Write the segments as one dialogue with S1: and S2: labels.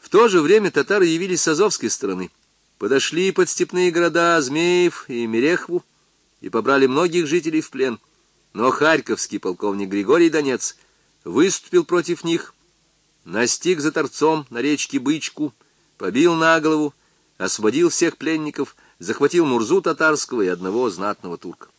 S1: В то же время татары явились с азовской стороны, подошли под степные города Змеев и Мерехву и побрали многих жителей в плен. Но харьковский полковник Григорий Донец выступил против них, настиг за торцом на речке Бычку, побил на голову, освободил всех пленников, захватил Мурзу татарского и одного знатного турка.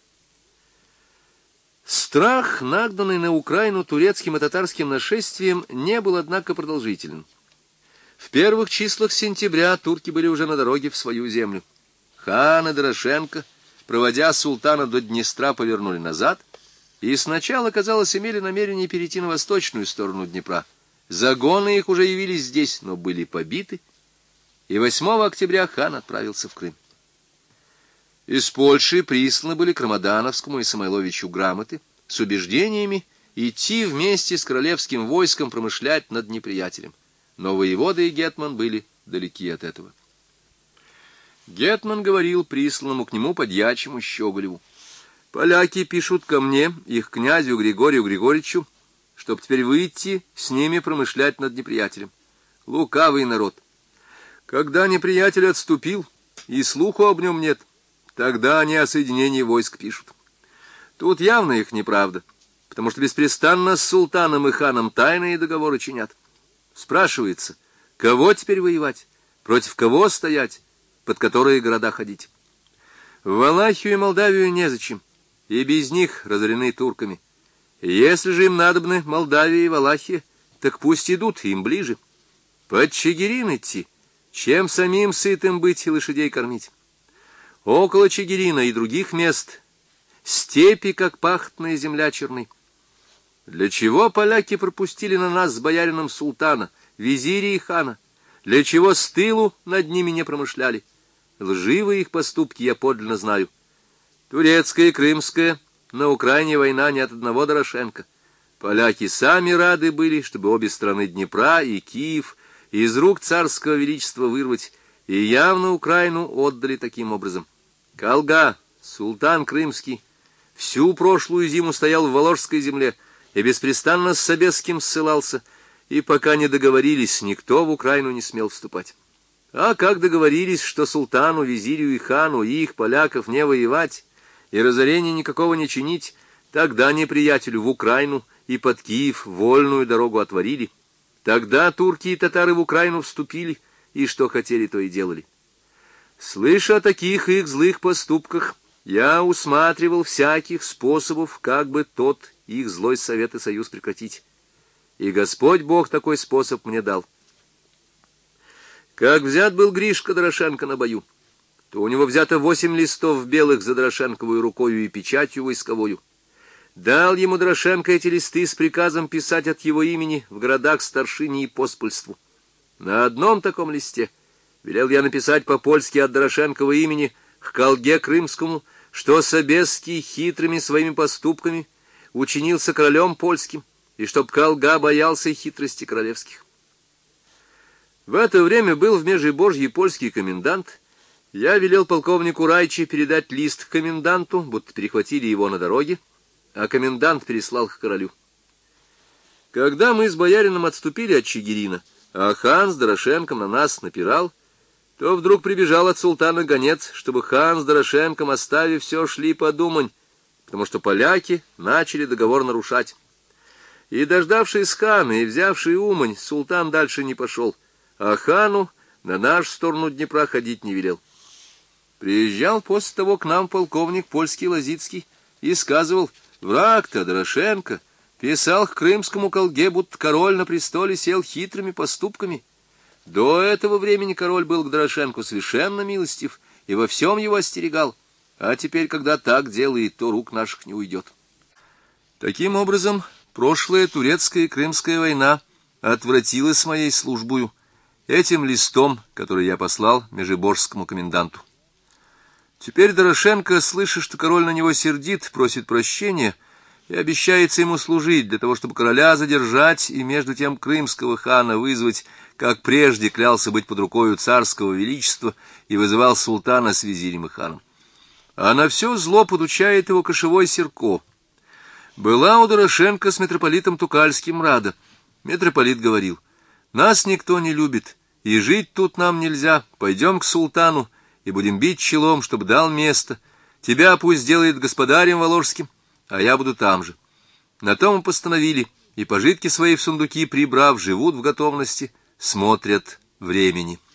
S1: Страх, нагнанный на Украину турецким и татарским нашествием, не был, однако, продолжителен. В первых числах сентября турки были уже на дороге в свою землю. Хан и Дорошенко, проводя султана до Днестра, повернули назад и сначала, казалось, имели намерение перейти на восточную сторону Днепра. Загоны их уже явились здесь, но были побиты, и 8 октября хан отправился в Крым. Из Польши присланы были к Рамадановскому и Самойловичу грамоты с убеждениями идти вместе с королевским войском промышлять над неприятелем. Но воевода и гетман были далеки от этого. Гетман говорил присланному к нему подьячему Щеголеву: «Поляки пишут ко мне, их князю Григорию Григорьевичу, чтоб теперь выйти с ними промышлять над неприятелем. Лукавый народ. Когда неприятель отступил, и слуху об нем нет, тогда они о соединении войск пишут. Тут явно их неправда, потому что беспрестанно с султаном и ханом тайные договоры чинят. Спрашивается, кого теперь воевать, против кого стоять, под которые города ходить? В Валахию и Молдавию незачем, и без них разорены турками. Если же им надобны Молдавия и Валахия, так пусть идут, им ближе. Под Чигирин идти, чем самим сытым быть и лошадей кормить. Около Чигирина и других мест степи, как пахотная земля, черны. Для чего поляки пропустили на нас с боярином султана, визиря и хана? Для чего с тылу над ними не промышляли? Лживые их поступки я подлинно знаю. Турецкая и крымская, на Украине война не от одного Дорошенко. Поляки сами рады были, чтобы обе стороны Днепра и Киев из рук царского величества вырвать, и явно Украину отдали таким образом. Калга, султан крымский, всю прошлую зиму стоял в Воложской земле и беспрестанно с Собесским ссылался, и пока не договорились, никто в Украину не смел вступать. А как договорились, что султану, визирю и хану и их поляков не воевать и разорения никакого не чинить, тогда неприятелю в Украину и под Киев вольную дорогу отворили. Тогда турки и татары в Украину вступили, и что хотели, то и делали. Слыша о таких их злых поступках, я усматривал всяких способов, как бы тот их злой совет и союз прекратить. И Господь Бог такой способ мне дал. Как взят был Гришка Дорошенко на бою, то у него взято 8 листов белых за Дорошенковую рукою и печатью войсковую. Дал ему Дорошенко эти листы с приказом писать от его имени в городах старшине и поспольству. На одном таком листе велел я написать по-польски от Дорошенкова имени к Калге Крымскому, что Собесский хитрыми своими поступками учинился королем польским, и чтоб Калга боялся хитрости королевских. В это время был в Межибожье польский комендант. Я велел полковнику Райчи передать лист к коменданту, будто перехватили его на дороге, а комендант переслал к королю. Когда мы с боярином отступили от Чигирина, а хан с Дорошенком на нас напирал, то вдруг прибежал от султана гонец, чтобы хан с Дорошенком, оставив все, шли под Умань, потому что поляки начали договор нарушать. И, дождавшись хана и взявший Умань, султан дальше не пошел, а хану на нашу сторону Днепра ходить не велел. Приезжал после того к нам полковник польский Лозицкий и сказывал: враг-то Дорошенко писал к крымскому Калге, будто король на престоле сел хитрыми поступками. До этого времени король был к Дорошенку совершенно милостив и во всем его остерегал, а теперь, когда так делает, то рук наших не уйдет. Таким образом, прошлая турецкая и крымская война отвратилась моей службою этим листом, который я послал межибожскому коменданту. Теперь Дорошенко, слыша, что король на него сердит, просит прощения и обещается ему служить для того, чтобы короля задержать и между тем крымского хана вызвать, как прежде клялся быть под рукою царского величества и вызывал султана с визирем и ханом. А на все зло подучает его кошевой Серко. Была у Дорошенко с митрополитом Тукальским рада. Митрополит говорил: нас никто не любит, и жить тут нам нельзя. Пойдем к султану и будем бить челом, чтобы дал место. Тебя пусть делает господарем воложским, а я буду там же». На то мы постановили, и пожитки свои в сундуки прибрав, живут в готовности, смотрят времени.